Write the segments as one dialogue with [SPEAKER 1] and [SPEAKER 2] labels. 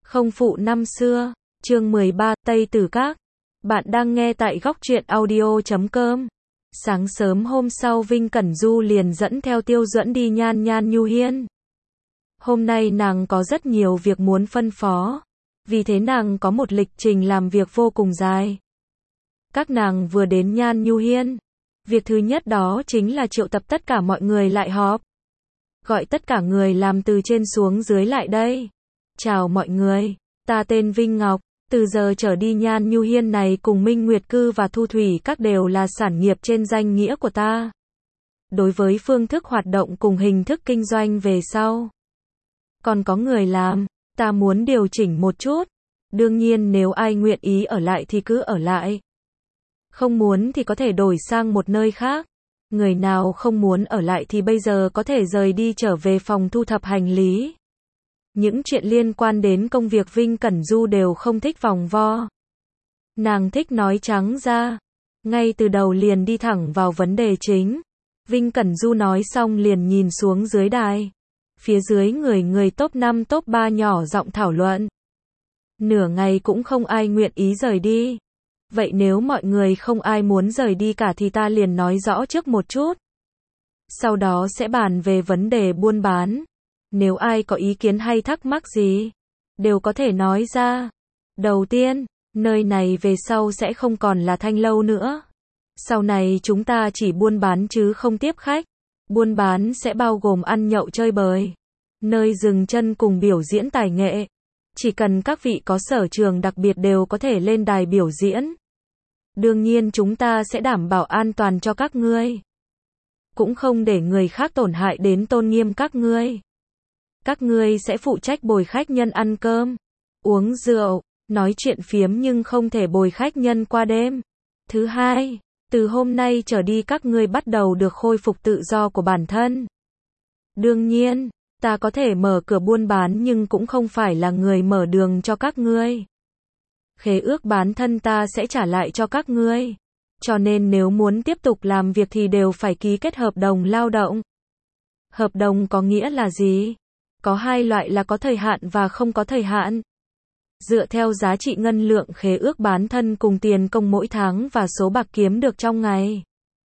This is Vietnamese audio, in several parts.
[SPEAKER 1] Không phụ năm xưa, chương 13, Tây Tử Các. Bạn đang nghe tại góc truyện audio.com. Sáng sớm hôm sau Vinh Cẩn Du liền dẫn theo Tiêu Duẫn đi Nhan Nhan Nhu Hiên. Hôm nay nàng có rất nhiều việc muốn phân phó, vì thế nàng có một lịch trình làm việc vô cùng dài. Các nàng vừa đến Nhan Nhu Hiên, việc thứ nhất đó chính là triệu tập tất cả mọi người lại họp. Gọi tất cả người làm từ trên xuống dưới lại đây. Chào mọi người, ta tên Vinh Ngọc, từ giờ trở đi Nhan Nhu Hiên này cùng Minh Nguyệt Cư và Thu Thủy Các đều là sản nghiệp trên danh nghĩa của ta. Đối với phương thức hoạt động cùng hình thức kinh doanh về sau, còn có người làm, ta muốn điều chỉnh một chút. Đương nhiên nếu ai nguyện ý ở lại thì cứ ở lại. Không muốn thì có thể đổi sang một nơi khác. Người nào không muốn ở lại thì bây giờ có thể rời đi trở về phòng thu thập hành lý. Những chuyện liên quan đến công việc Vinh Cẩn Du đều không thích vòng vo. Nàng thích nói trắng ra. Ngay từ đầu liền đi thẳng vào vấn đề chính. Vinh Cẩn Du nói xong liền nhìn xuống dưới đài. Phía dưới người top 5 top 3 nhỏ giọng thảo luận. Nửa ngày cũng không ai nguyện ý rời đi. Vậy nếu mọi người không ai muốn rời đi cả thì ta liền nói rõ trước một chút. Sau đó sẽ bàn về vấn đề buôn bán. Nếu ai có ý kiến hay thắc mắc gì, đều có thể nói ra. Đầu tiên, nơi này về sau sẽ không còn là Thanh Lâu nữa. Sau này chúng ta chỉ buôn bán chứ không tiếp khách. Buôn bán sẽ bao gồm ăn nhậu chơi bời, nơi dừng chân cùng biểu diễn tài nghệ. Chỉ cần các vị có sở trường đặc biệt đều có thể lên đài biểu diễn. Đương nhiên chúng ta sẽ đảm bảo an toàn cho các ngươi. Cũng không để người khác tổn hại đến tôn nghiêm các ngươi. Các ngươi sẽ phụ trách bồi khách nhân ăn cơm, uống rượu, nói chuyện phiếm nhưng không thể bồi khách nhân qua đêm. Thứ hai, từ hôm nay trở đi các ngươi bắt đầu được khôi phục tự do của bản thân. Đương nhiên, ta có thể mở cửa buôn bán nhưng cũng không phải là người mở đường cho các ngươi. Khế ước bán thân ta sẽ trả lại cho các ngươi. Cho nên nếu muốn tiếp tục làm việc thì đều phải ký kết hợp đồng lao động. Hợp đồng có nghĩa là gì? Có hai loại là có thời hạn và không có thời hạn. Dựa theo giá trị ngân lượng khế ước bán thân cùng tiền công mỗi tháng và số bạc kiếm được trong ngày.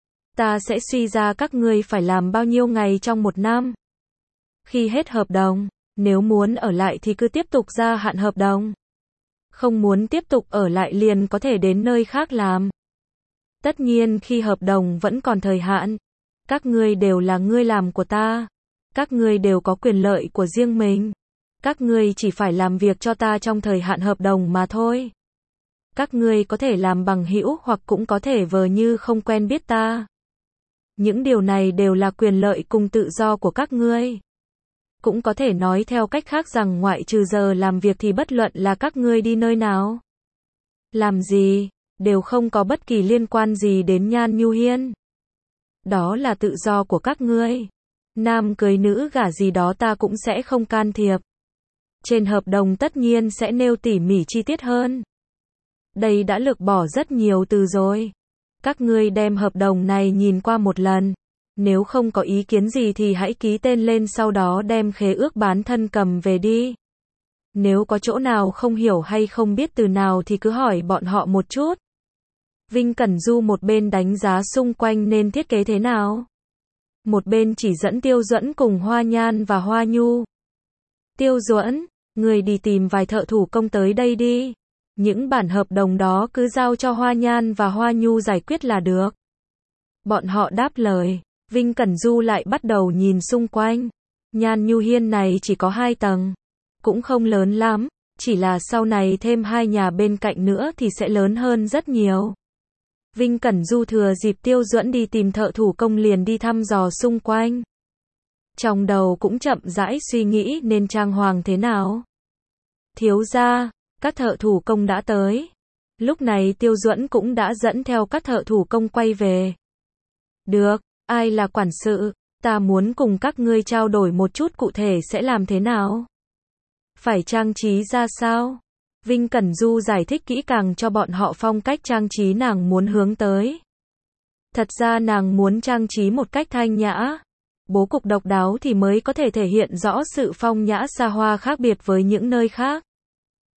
[SPEAKER 1] Ta sẽ suy ra các ngươi phải làm bao nhiêu ngày trong một năm. Khi hết hợp đồng, nếu muốn ở lại thì cứ tiếp tục gia hạn hợp đồng. Không muốn tiếp tục ở lại liền có thể đến nơi khác làm. Tất nhiên khi hợp đồng vẫn còn thời hạn, các ngươi đều là người làm của ta. Các ngươi đều có quyền lợi của riêng mình. Các ngươi chỉ phải làm việc cho ta trong thời hạn hợp đồng mà thôi. Các ngươi có thể làm bằng hữu hoặc cũng có thể vờ như không quen biết ta. Những điều này đều là quyền lợi cùng tự do của các ngươi. Cũng có thể nói theo cách khác rằng ngoại trừ giờ làm việc thì bất luận là các ngươi đi nơi nào, làm gì, đều không có bất kỳ liên quan gì đến Nhan Nhu Hiên. Đó là tự do của các ngươi. Nam cưới nữ gả gì đó ta cũng sẽ không can thiệp. Trên hợp đồng tất nhiên sẽ nêu tỉ mỉ chi tiết hơn. Đây đã lược bỏ rất nhiều từ rồi. Các ngươi đem hợp đồng này nhìn qua một lần. Nếu không có ý kiến gì thì hãy ký tên lên sau đó đem khế ước bán thân cầm về đi. Nếu có chỗ nào không hiểu hay không biết từ nào thì cứ hỏi bọn họ một chút. Vinh Cẩn Du một bên đánh giá xung quanh nên thiết kế thế nào. Một bên chỉ dẫn Tiêu Duẫn cùng Hoa Nhan và Hoa Nhu. Tiêu Duẫn, người đi tìm vài thợ thủ công tới đây đi. Những bản hợp đồng đó cứ giao cho Hoa Nhan và Hoa Nhu giải quyết là được. Bọn họ đáp lời. Vinh Cẩn Du lại bắt đầu nhìn xung quanh. Nhan Nhu Hiên này chỉ có 2 tầng. Cũng không lớn lắm. Chỉ là sau này thêm 2 nhà bên cạnh nữa thì sẽ lớn hơn rất nhiều. Vinh Cẩn Du thừa dịp Tiêu Duẫn đi tìm thợ thủ công liền đi thăm dò xung quanh. Trong đầu cũng chậm rãi suy nghĩ nên trang hoàng thế nào. Thiếu gia, các thợ thủ công đã tới. Lúc này Tiêu Duẫn cũng đã dẫn theo các thợ thủ công quay về. Được, ai là quản sự? Ta muốn cùng các ngươi trao đổi một chút cụ thể sẽ làm thế nào? Phải trang trí ra sao? Vinh Cẩn Du giải thích kỹ càng cho bọn họ phong cách trang trí nàng muốn hướng tới. Thật ra nàng muốn trang trí một cách thanh nhã, bố cục độc đáo thì mới có thể thể hiện rõ sự phong nhã xa hoa khác biệt với những nơi khác.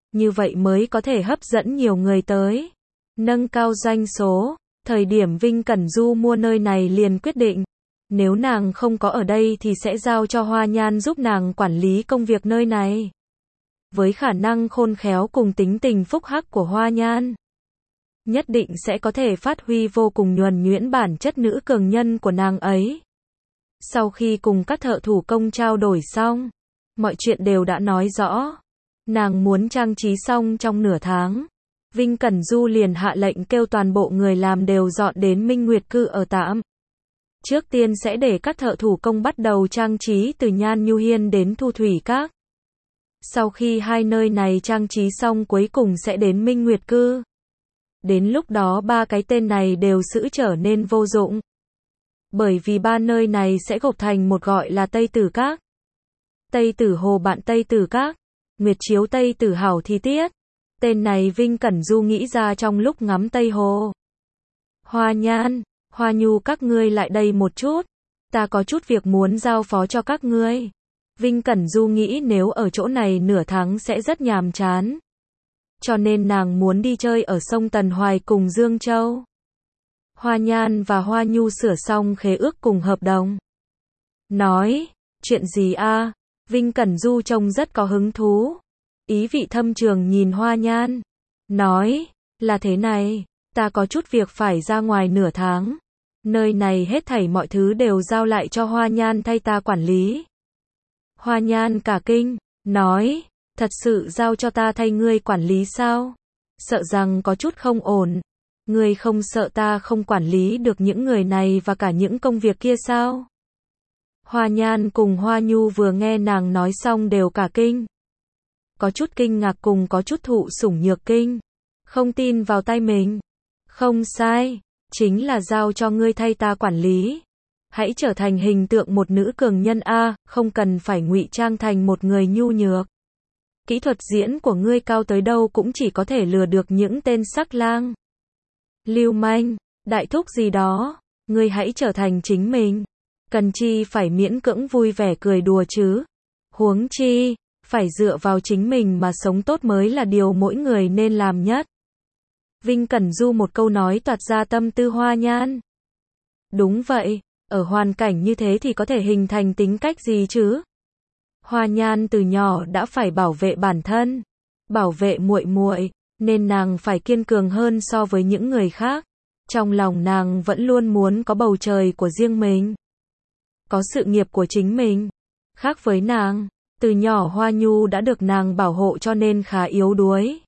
[SPEAKER 1] Như vậy mới có thể hấp dẫn nhiều người tới, nâng cao doanh số. Thời điểm Vinh Cẩn Du mua nơi này liền quyết định, nếu nàng không có ở đây thì sẽ giao cho Hoa Nhan giúp nàng quản lý công việc nơi này. Với khả năng khôn khéo cùng tính tình phúc hắc của Hoa Nhan, nhất định sẽ có thể phát huy vô cùng nhuần nhuyễn bản chất nữ cường nhân của nàng ấy. Sau khi cùng các thợ thủ công trao đổi xong, mọi chuyện đều đã nói rõ. Nàng muốn trang trí xong trong nửa tháng. Vinh Cẩn Du liền hạ lệnh kêu toàn bộ người làm đều dọn đến Minh Nguyệt Cư ở tạm. Trước tiên sẽ để các thợ thủ công bắt đầu trang trí từ Nhan Nhu Hiên đến Thu Thủy Các. Sau khi hai nơi này trang trí xong cuối cùng sẽ đến Minh Nguyệt Cư. Đến lúc đó ba cái tên này đều sẽ trở nên vô dụng. Bởi vì ba nơi này sẽ gộp thành một gọi là Tây Tử Các. Tây Tử Hồ bạn Tây Tử Các, Nguyệt Chiếu Tây Tử Hảo Thi Tiết. Tên này Vinh Cẩn Du nghĩ ra trong lúc ngắm Tây Hồ. Hoa Nhan, Hoa Nhu các ngươi lại đây một chút. Ta có chút việc muốn giao phó cho các ngươi. Vinh Cẩn Du nghĩ nếu ở chỗ này nửa tháng sẽ rất nhàm chán. Cho nên nàng muốn đi chơi ở sông Tần Hoài cùng Dương Châu. Hoa Nhan và Hoa Nhu sửa xong khế ước cùng hợp đồng. Nói, chuyện gì a? Vinh Cẩn Du trông rất có hứng thú. Ý vị thâm trường nhìn Hoa Nhan. Nói, là thế này, ta có chút việc phải ra ngoài nửa tháng. Nơi này hết thảy mọi thứ đều giao lại cho Hoa Nhan thay ta quản lý. Hoa Nhan cả kinh, nói, thật sự giao cho ta thay ngươi quản lý sao? Sợ rằng có chút không ổn. Ngươi không sợ ta không quản lý được những người này và cả những công việc kia sao? Hoa Nhan cùng Hoa Nhu vừa nghe nàng nói xong đều cả kinh. Có chút kinh ngạc cùng có chút thụ sủng nhược kinh. Không tin vào tay mình. Không sai, chính là giao cho ngươi thay ta quản lý. Hãy trở thành hình tượng một nữ cường nhân a, không cần phải ngụy trang thành một người nhu nhược. Kỹ thuật diễn của ngươi cao tới đâu cũng chỉ có thể lừa được những tên sắc lang, lưu manh, đại thúc gì đó. Ngươi hãy trở thành chính mình. Cần chi phải miễn cưỡng vui vẻ cười đùa chứ. Huống chi, phải dựa vào chính mình mà sống tốt mới là điều mỗi người nên làm nhất. Vinh Cẩn Du một câu nói toạc ra tâm tư Hoa Nhan. Đúng vậy, ở hoàn cảnh như thế thì có thể hình thành tính cách gì chứ? Hoa Nhan từ nhỏ đã phải bảo vệ bản thân, bảo vệ muội muội, nên nàng phải kiên cường hơn so với những người khác. Trong lòng nàng vẫn luôn muốn có bầu trời của riêng mình, có sự nghiệp của chính mình. Khác với nàng, từ nhỏ Hoa Nhu đã được nàng bảo hộ cho nên khá yếu đuối.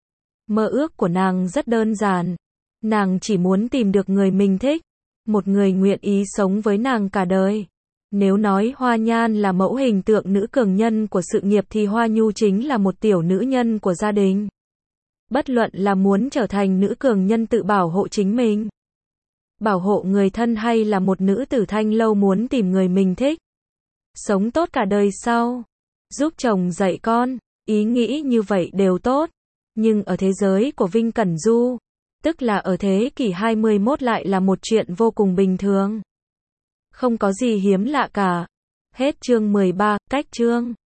[SPEAKER 1] Mơ ước của nàng rất đơn giản. Nàng chỉ muốn tìm được người mình thích, một người nguyện ý sống với nàng cả đời. Nếu nói Hoa Nhan là mẫu hình tượng nữ cường nhân của sự nghiệp thì Hoa Nhu chính là một tiểu nữ nhân của gia đình. Bất luận là muốn trở thành nữ cường nhân tự bảo hộ chính mình, bảo hộ người thân hay là một nữ tử thanh lâu muốn tìm người mình thích, sống tốt cả đời sau, giúp chồng dạy con, ý nghĩ như vậy đều tốt. Nhưng ở thế giới của Vinh Cẩn Du, tức là ở thế kỷ 21 lại là một chuyện vô cùng bình thường. Không có gì hiếm lạ cả. Hết chương 13, cách chương.